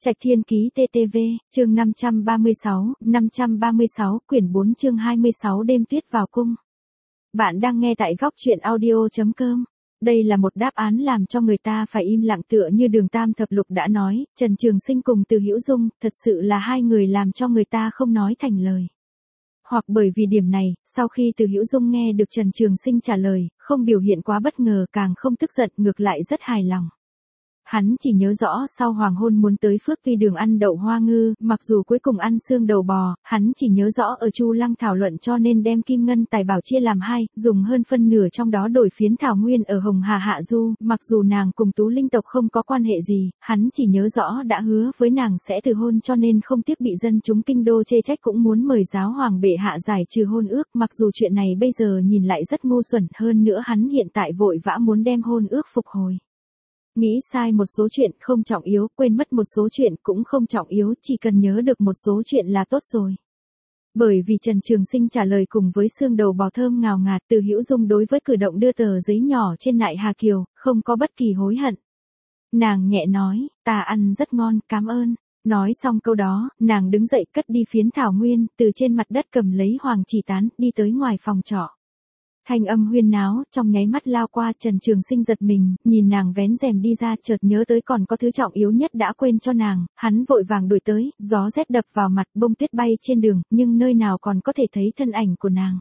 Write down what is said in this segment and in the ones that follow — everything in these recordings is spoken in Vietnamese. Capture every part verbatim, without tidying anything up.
Trạch Thiên Ký tê tê vê, chương năm trăm ba mươi sáu, năm trăm ba mươi sáu, quyển bốn chương hai mươi sáu đêm tuyết vào cung. Bạn đang nghe tại góc truyện audio chấm com. Đây là một đáp án làm cho người ta phải im lặng, tựa như Đường Tam Thập Lục đã nói, Trần Trường Sinh cùng Từ Hữu Dung, thật sự là hai người làm cho người ta không nói thành lời. Hoặc bởi vì điểm này, sau khi Từ Hữu Dung nghe được Trần Trường Sinh trả lời, không biểu hiện quá bất ngờ, càng không tức giận, ngược lại rất hài lòng. Hắn chỉ nhớ rõ sau hoàng hôn muốn tới Phước Tuy Đường ăn đậu hoa ngư, mặc dù cuối cùng ăn xương đầu bò, hắn chỉ nhớ rõ ở Chu Lăng thảo luận cho nên đem kim ngân tài bảo chia làm hai, dùng hơn phân nửa trong đó đổi phiến thảo nguyên ở Hồng Hà Hạ Du, mặc dù nàng cùng Tú Linh tộc không có quan hệ gì, hắn chỉ nhớ rõ đã hứa với nàng sẽ từ hôn cho nên không tiếc bị dân chúng kinh đô chê trách cũng muốn mời giáo hoàng bệ hạ giải trừ hôn ước, mặc dù chuyện này bây giờ nhìn lại rất ngu xuẩn, hơn nữa hắn hiện tại vội vã muốn đem hôn ước phục hồi. Nghĩ sai một số chuyện không trọng yếu, quên mất một số chuyện cũng không trọng yếu, chỉ cần nhớ được một số chuyện là tốt rồi. Bởi vì Trần Trường Sinh trả lời cùng với xương đầu bò thơm ngào ngạt, Từ Hữu Dung đối với cử động đưa tờ giấy nhỏ trên nại Hà Kiều, không có bất kỳ hối hận. Nàng nhẹ nói, ta ăn rất ngon, cảm ơn. Nói xong câu đó, nàng đứng dậy cất đi phiến thảo nguyên, từ trên mặt đất cầm lấy hoàng chỉ tán, đi tới ngoài phòng trọ. Thanh âm huyên náo, trong nháy mắt lao qua, Trần Trường Sinh giật mình, nhìn nàng vén rèm đi ra, chợt nhớ tới còn có thứ trọng yếu nhất đã quên cho nàng, hắn vội vàng đuổi tới, gió rét đập vào mặt, bông tuyết bay trên đường, nhưng nơi nào còn có thể thấy thân ảnh của nàng.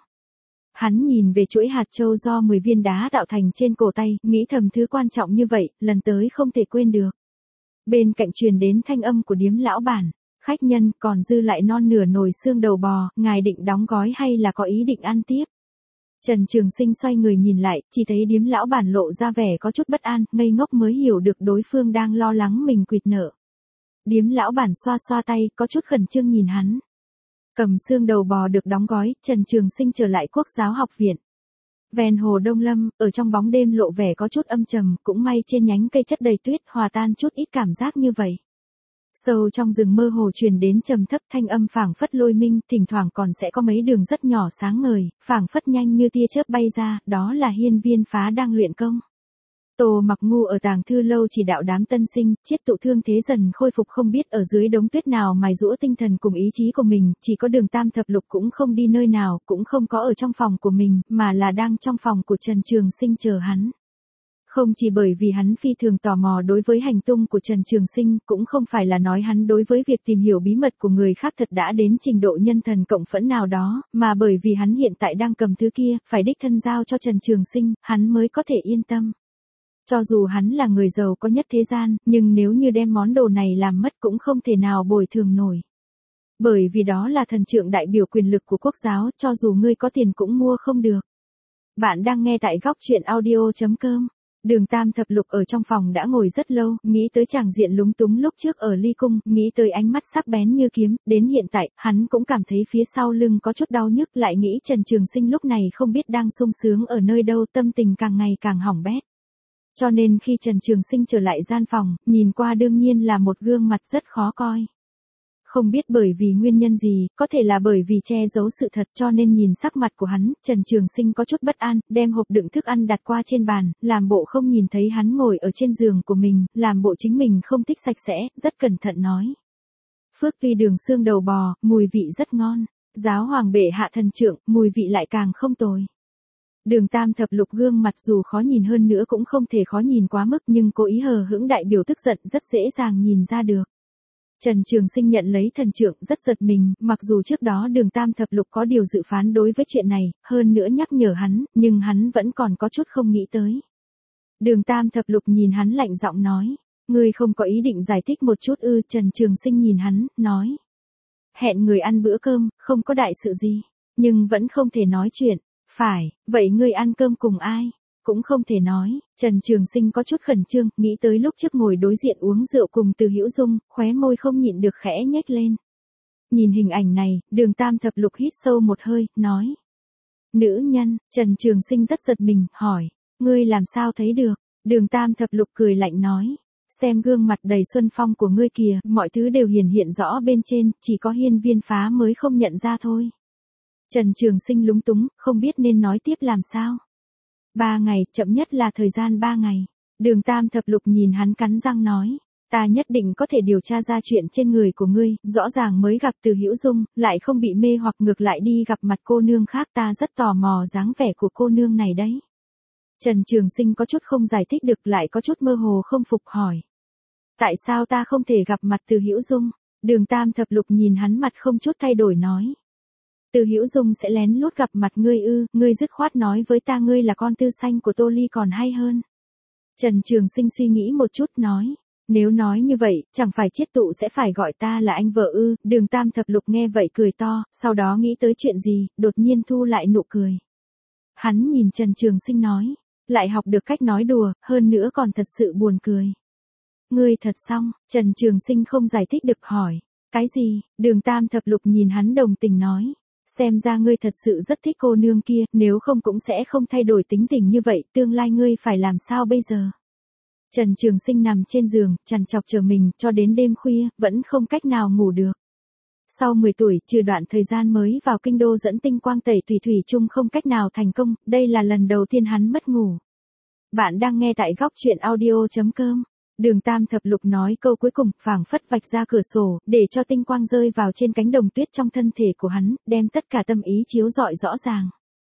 Hắn nhìn về chuỗi hạt châu do mười viên đá tạo thành trên cổ tay, nghĩ thầm thứ quan trọng như vậy, lần tới không thể quên được. Bên cạnh truyền đến thanh âm của điếm lão bản, khách nhân, còn dư lại non nửa nồi xương đầu bò, ngài định đóng gói hay là có ý định ăn tiếp? Trần Trường Sinh xoay người nhìn lại, chỉ thấy điếm lão bản lộ ra vẻ có chút bất an, ngây ngốc mới hiểu được đối phương đang lo lắng mình quỵt nợ. Điếm lão bản xoa xoa tay, có chút khẩn trương nhìn hắn. Cầm xương đầu bò được đóng gói, Trần Trường Sinh trở lại Quốc giáo học viện. Ven hồ Đông Lâm, ở trong bóng đêm lộ vẻ có chút âm trầm, cũng may trên nhánh cây chất đầy tuyết hòa tan chút ít cảm giác như vậy. Sâu trong rừng mơ hồ truyền đến trầm thấp thanh âm phảng phất lôi minh, thỉnh thoảng còn sẽ có mấy đường rất nhỏ sáng ngời, phảng phất nhanh như tia chớp bay ra, đó là Hiên Viên Phá đang luyện công. Tô Mặc Ngu ở tàng thư lâu chỉ đạo đám tân sinh, chiết tụ thương thế dần khôi phục, không biết ở dưới đống tuyết nào mài giũa tinh thần cùng ý chí của mình, chỉ có Đường Tam Thập Lục cũng không đi nơi nào, cũng không có ở trong phòng của mình, mà là đang trong phòng của Trần Trường Sinh chờ hắn. Không chỉ bởi vì hắn phi thường tò mò đối với hành tung của Trần Trường Sinh, cũng không phải là nói hắn đối với việc tìm hiểu bí mật của người khác thật đã đến trình độ nhân thần cộng phẫn nào đó, mà bởi vì hắn hiện tại đang cầm thứ kia, phải đích thân giao cho Trần Trường Sinh, hắn mới có thể yên tâm. Cho dù hắn là người giàu có nhất thế gian, nhưng nếu như đem món đồ này làm mất cũng không thể nào bồi thường nổi. Bởi vì đó là thần trượng đại biểu quyền lực của quốc giáo, cho dù ngươi có tiền cũng mua không được. Bạn đang nghe tại góc truyện audio chấm com. Đường Tam Thập Lục ở trong phòng đã ngồi rất lâu, nghĩ tới tràng diện lúng túng lúc trước ở ly cung, nghĩ tới ánh mắt sắc bén như kiếm, đến hiện tại, hắn cũng cảm thấy phía sau lưng có chút đau nhức, lại nghĩ Trần Trường Sinh lúc này không biết đang sung sướng ở nơi đâu, tâm tình càng ngày càng hỏng bét. Cho nên khi Trần Trường Sinh trở lại gian phòng, nhìn qua đương nhiên là một gương mặt rất khó coi. Không biết bởi vì nguyên nhân gì, có thể là bởi vì che giấu sự thật cho nên nhìn sắc mặt của hắn, Trần Trường Sinh có chút bất an, đem hộp đựng thức ăn đặt qua trên bàn, làm bộ không nhìn thấy hắn ngồi ở trên giường của mình, làm bộ chính mình không thích sạch sẽ, rất cẩn thận nói. Phước Tuy Đường xương đầu bò, mùi vị rất ngon, giáo hoàng bệ hạ thần trượng, mùi vị lại càng không tồi. Đường Tam Thập Lục gương mặt dù khó nhìn hơn nữa cũng không thể khó nhìn quá mức, nhưng cố ý hờ hững đại biểu tức giận rất dễ dàng nhìn ra được. Trần Trường Sinh nhận lấy thần trượng rất giật mình, mặc dù trước đó Đường Tam Thập Lục có điều dự phán đối với chuyện này, hơn nữa nhắc nhở hắn, nhưng hắn vẫn còn có chút không nghĩ tới. Đường Tam Thập Lục nhìn hắn lạnh giọng nói, ngươi không có ý định giải thích một chút ư? Trần Trường Sinh nhìn hắn, nói, hẹn người ăn bữa cơm, không có đại sự gì, nhưng vẫn không thể nói chuyện. Phải, vậy ngươi ăn cơm cùng ai? Cũng không thể nói. Trần Trường Sinh có chút khẩn trương, nghĩ tới lúc trước ngồi đối diện uống rượu cùng Từ Hữu Dung, khóe môi không nhịn được khẽ nhếch lên. Nhìn hình ảnh này, Đường Tam Thập Lục hít sâu một hơi, nói. Nữ nhân, Trần Trường Sinh rất giật mình, hỏi, ngươi làm sao thấy được? Đường Tam Thập Lục cười lạnh nói, xem gương mặt đầy xuân phong của ngươi kìa, mọi thứ đều hiển hiện rõ bên trên, chỉ có Hiên Viên Phá mới không nhận ra thôi. Trần Trường Sinh lúng túng, không biết nên nói tiếp làm sao. Ba ngày, chậm nhất là thời gian ba ngày. Đường Tam Thập Lục nhìn hắn cắn răng nói. Ta nhất định có thể điều tra ra chuyện trên người của ngươi, rõ ràng mới gặp Từ Hữu Dung, lại không bị mê hoặc ngược lại đi gặp mặt cô nương khác, ta rất tò mò dáng vẻ của cô nương này đấy. Trần Trường Sinh có chút không giải thích được, lại có chút mơ hồ không phục hỏi. Tại sao ta không thể gặp mặt Từ Hữu Dung? Đường Tam Thập Lục nhìn hắn mặt không chút thay đổi nói. Từ Hữu Dung sẽ lén lút gặp mặt ngươi ư? Ngươi dứt khoát nói với ta ngươi là con tư xanh của Tô Ly còn hay hơn. Trần Trường Sinh suy nghĩ một chút nói. Nếu nói như vậy, chẳng phải Chiết Tụ sẽ phải gọi ta là anh vợ ư? Đường Tam Thập Lục nghe vậy cười to, sau đó nghĩ tới chuyện gì, đột nhiên thu lại nụ cười. Hắn nhìn Trần Trường Sinh nói, lại học được cách nói đùa, hơn nữa còn thật sự buồn cười. Ngươi thật xong, Trần Trường Sinh không giải thích được hỏi. Cái gì? Đường Tam Thập Lục nhìn hắn đồng tình nói. Xem ra ngươi thật sự rất thích cô nương kia, nếu không cũng sẽ không thay đổi tính tình như vậy, tương lai ngươi phải làm sao bây giờ? Trần Trường Sinh nằm trên giường, trằn trọc chờ mình, cho đến đêm khuya, vẫn không cách nào ngủ được. Sau mười tuổi, trừ đoạn thời gian mới vào kinh đô dẫn tinh quang tẩy thủy thủy chung không cách nào thành công, đây là lần đầu tiên hắn mất ngủ. Bạn đang nghe tại góc truyện audio chấm com. Đường Tam Thập Lục nói câu cuối cùng, phảng phất vạch ra cửa sổ, để cho tinh quang rơi vào trên cánh đồng tuyết trong thân thể của hắn, đem tất cả tâm ý chiếu rọi rõ ràng.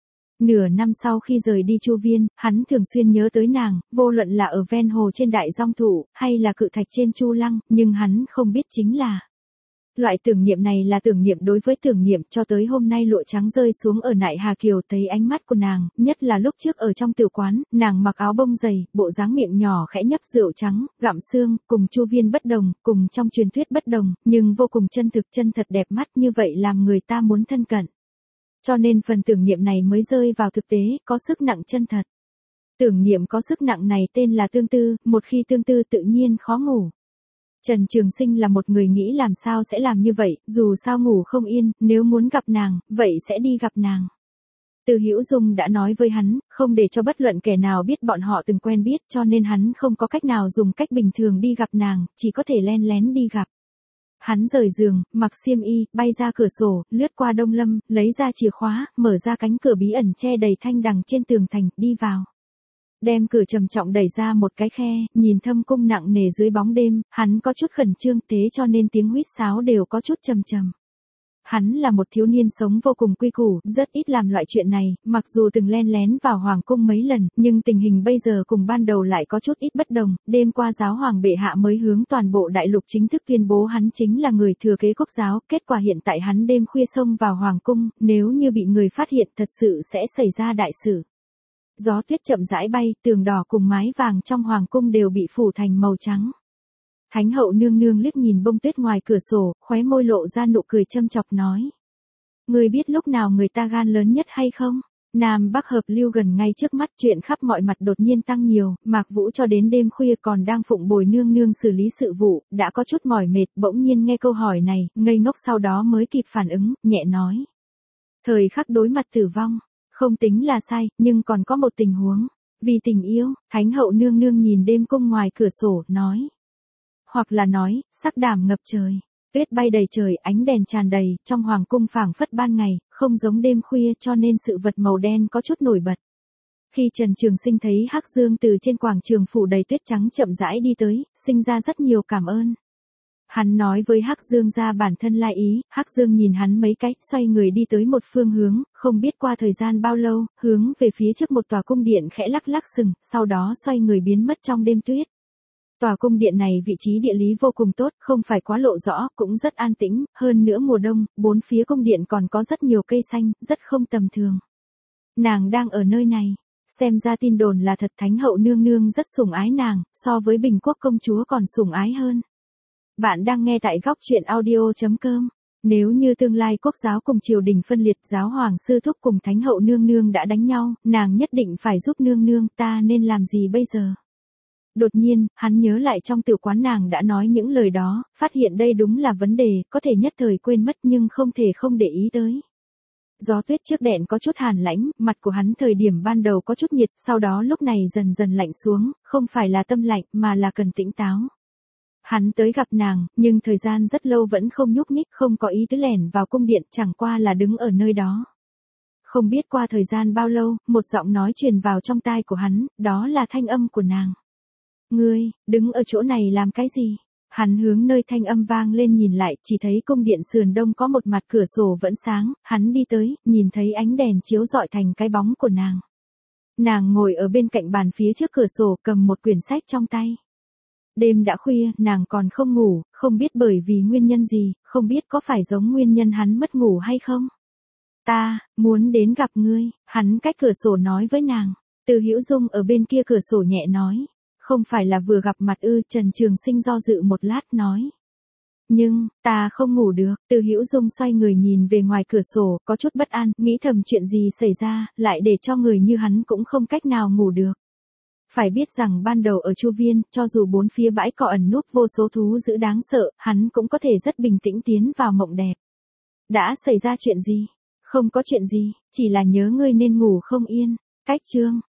Nửa năm sau khi rời đi Chu Viên, hắn thường xuyên nhớ tới nàng, vô luận là ở ven hồ trên Đại Dong Thụ, hay là cự thạch trên Chu Lăng, nhưng hắn không biết chính là. Loại tưởng niệm này là tưởng niệm đối với tưởng niệm, cho tới hôm nay lụa trắng rơi xuống ở Nại Hà Kiều thấy ánh mắt của nàng, nhất là lúc trước ở trong tiểu quán, nàng mặc áo bông dày, bộ dáng miệng nhỏ khẽ nhấp rượu trắng, gặm xương, cùng Chu Viên bất đồng, cùng trong truyền thuyết bất đồng, nhưng vô cùng chân thực, chân thật đẹp mắt, như vậy làm người ta muốn thân cận. Cho nên phần tưởng niệm này mới rơi vào thực tế, có sức nặng chân thật. Tưởng niệm có sức nặng này tên là tương tư, một khi tương tư tự nhiên khó ngủ. Trần Trường Sinh là một người nghĩ làm sao sẽ làm như vậy, dù sao ngủ không yên, nếu muốn gặp nàng, vậy sẽ đi gặp nàng. Từ Hữu Dung đã nói với hắn, không để cho bất luận kẻ nào biết bọn họ từng quen biết, cho nên hắn không có cách nào dùng cách bình thường đi gặp nàng, chỉ có thể len lén đi gặp. Hắn rời giường, mặc xiêm y, bay ra cửa sổ, lướt qua Đông Lâm, lấy ra chìa khóa, mở ra cánh cửa bí ẩn che đầy thanh đằng trên tường thành, đi vào. Đem cửa trầm trọng đẩy ra một cái khe, nhìn thâm cung nặng nề dưới bóng đêm, hắn có chút khẩn trương, thế cho nên tiếng huýt sáo đều có chút trầm trầm. Hắn là một thiếu niên sống vô cùng quy củ, rất ít làm loại chuyện này, mặc dù từng len lén vào hoàng cung mấy lần, nhưng tình hình bây giờ cùng ban đầu lại có chút ít bất đồng. Đêm qua giáo hoàng bệ hạ mới hướng toàn bộ đại lục chính thức tuyên bố hắn chính là người thừa kế quốc giáo, kết quả hiện tại hắn đêm khuya xông vào hoàng cung, nếu như bị người phát hiện thật sự sẽ xảy ra đại sự. Gió tuyết chậm rãi bay, tường đỏ cùng mái vàng trong hoàng cung đều bị phủ thành màu trắng. Thánh hậu nương nương liếc nhìn bông tuyết ngoài cửa sổ, khóe môi lộ ra nụ cười châm chọc nói. Ngươi biết lúc nào người ta gan lớn nhất hay không? Nam Bắc hợp lưu gần ngay trước mắt, chuyện khắp mọi mặt đột nhiên tăng nhiều, Mạc Vũ cho đến đêm khuya còn đang phụng bồi nương nương xử lý sự vụ, đã có chút mỏi mệt, bỗng nhiên nghe câu hỏi này, ngây ngốc sau đó mới kịp phản ứng, nhẹ nói. Thời khắc đối mặt tử vong, không tính là sai, nhưng còn có một tình huống. Vì tình yêu, Thánh hậu nương nương nhìn đêm cung ngoài cửa sổ, nói. Hoặc là nói, sắc đảm ngập trời, tuyết bay đầy trời, ánh đèn tràn đầy, trong hoàng cung phảng phất ban ngày, không giống đêm khuya cho nên sự vật màu đen có chút nổi bật. Khi Trần Trường Sinh thấy Hắc Dương từ trên quảng trường phủ đầy tuyết trắng chậm rãi đi tới, sinh ra rất nhiều cảm ơn. Hắn nói với Hắc Dương ra bản thân lai ý, Hắc Dương nhìn hắn mấy cái, xoay người đi tới một phương hướng, không biết qua thời gian bao lâu, hướng về phía trước một tòa cung điện khẽ lắc lắc sừng, sau đó xoay người biến mất trong đêm tuyết. Tòa cung điện này vị trí địa lý vô cùng tốt, không phải quá lộ rõ, cũng rất an tĩnh, hơn nữa mùa đông, bốn phía cung điện còn có rất nhiều cây xanh, rất không tầm thường. Nàng đang ở nơi này, xem ra tin đồn là thật, Thánh hậu nương nương rất sủng ái nàng, so với Bình Quốc công chúa còn sủng ái hơn. Bạn đang nghe tại góc truyện audio chấm com. Nếu như tương lai quốc giáo cùng triều đình phân liệt, giáo hoàng sư thúc cùng Thánh hậu nương nương đã đánh nhau, nàng nhất định phải giúp nương nương, ta nên làm gì bây giờ? Đột nhiên, hắn nhớ lại trong tiểu quán nàng đã nói những lời đó, phát hiện đây đúng là vấn đề, có thể nhất thời quên mất nhưng không thể không để ý tới. Gió tuyết trước đèn có chút hàn lãnh, mặt của hắn thời điểm ban đầu có chút nhiệt, sau đó lúc này dần dần lạnh xuống, không phải là tâm lạnh mà là cần tỉnh táo. Hắn tới gặp nàng, nhưng thời gian rất lâu vẫn không nhúc nhích, không có ý tứ lẻn vào cung điện, chẳng qua là đứng ở nơi đó. Không biết qua thời gian bao lâu, một giọng nói truyền vào trong tai của hắn, đó là thanh âm của nàng. Ngươi, đứng ở chỗ này làm cái gì? Hắn hướng nơi thanh âm vang lên nhìn lại, chỉ thấy cung điện sườn đông có một mặt cửa sổ vẫn sáng, hắn đi tới, nhìn thấy ánh đèn chiếu rọi thành cái bóng của nàng. Nàng ngồi ở bên cạnh bàn phía trước cửa sổ cầm một quyển sách trong tay. Đêm đã khuya, nàng còn không ngủ, không biết bởi vì nguyên nhân gì, không biết có phải giống nguyên nhân hắn mất ngủ hay không. Ta, muốn đến gặp ngươi, hắn cách cửa sổ nói với nàng. Từ Hữu Dung ở bên kia cửa sổ nhẹ nói. Không phải là vừa gặp mặt ư? Trần Trường Sinh do dự một lát nói. Nhưng, ta không ngủ được. Từ Hữu Dung xoay người nhìn về ngoài cửa sổ, có chút bất an, nghĩ thầm chuyện gì xảy ra, lại để cho người như hắn cũng không cách nào ngủ được. Phải biết rằng ban đầu ở Chu Viên, cho dù bốn phía bãi cỏ ẩn núp vô số thú dữ đáng sợ, hắn cũng có thể rất bình tĩnh tiến vào mộng đẹp. Đã xảy ra chuyện gì? Không có chuyện gì, chỉ là nhớ ngươi nên ngủ không yên. Cách chương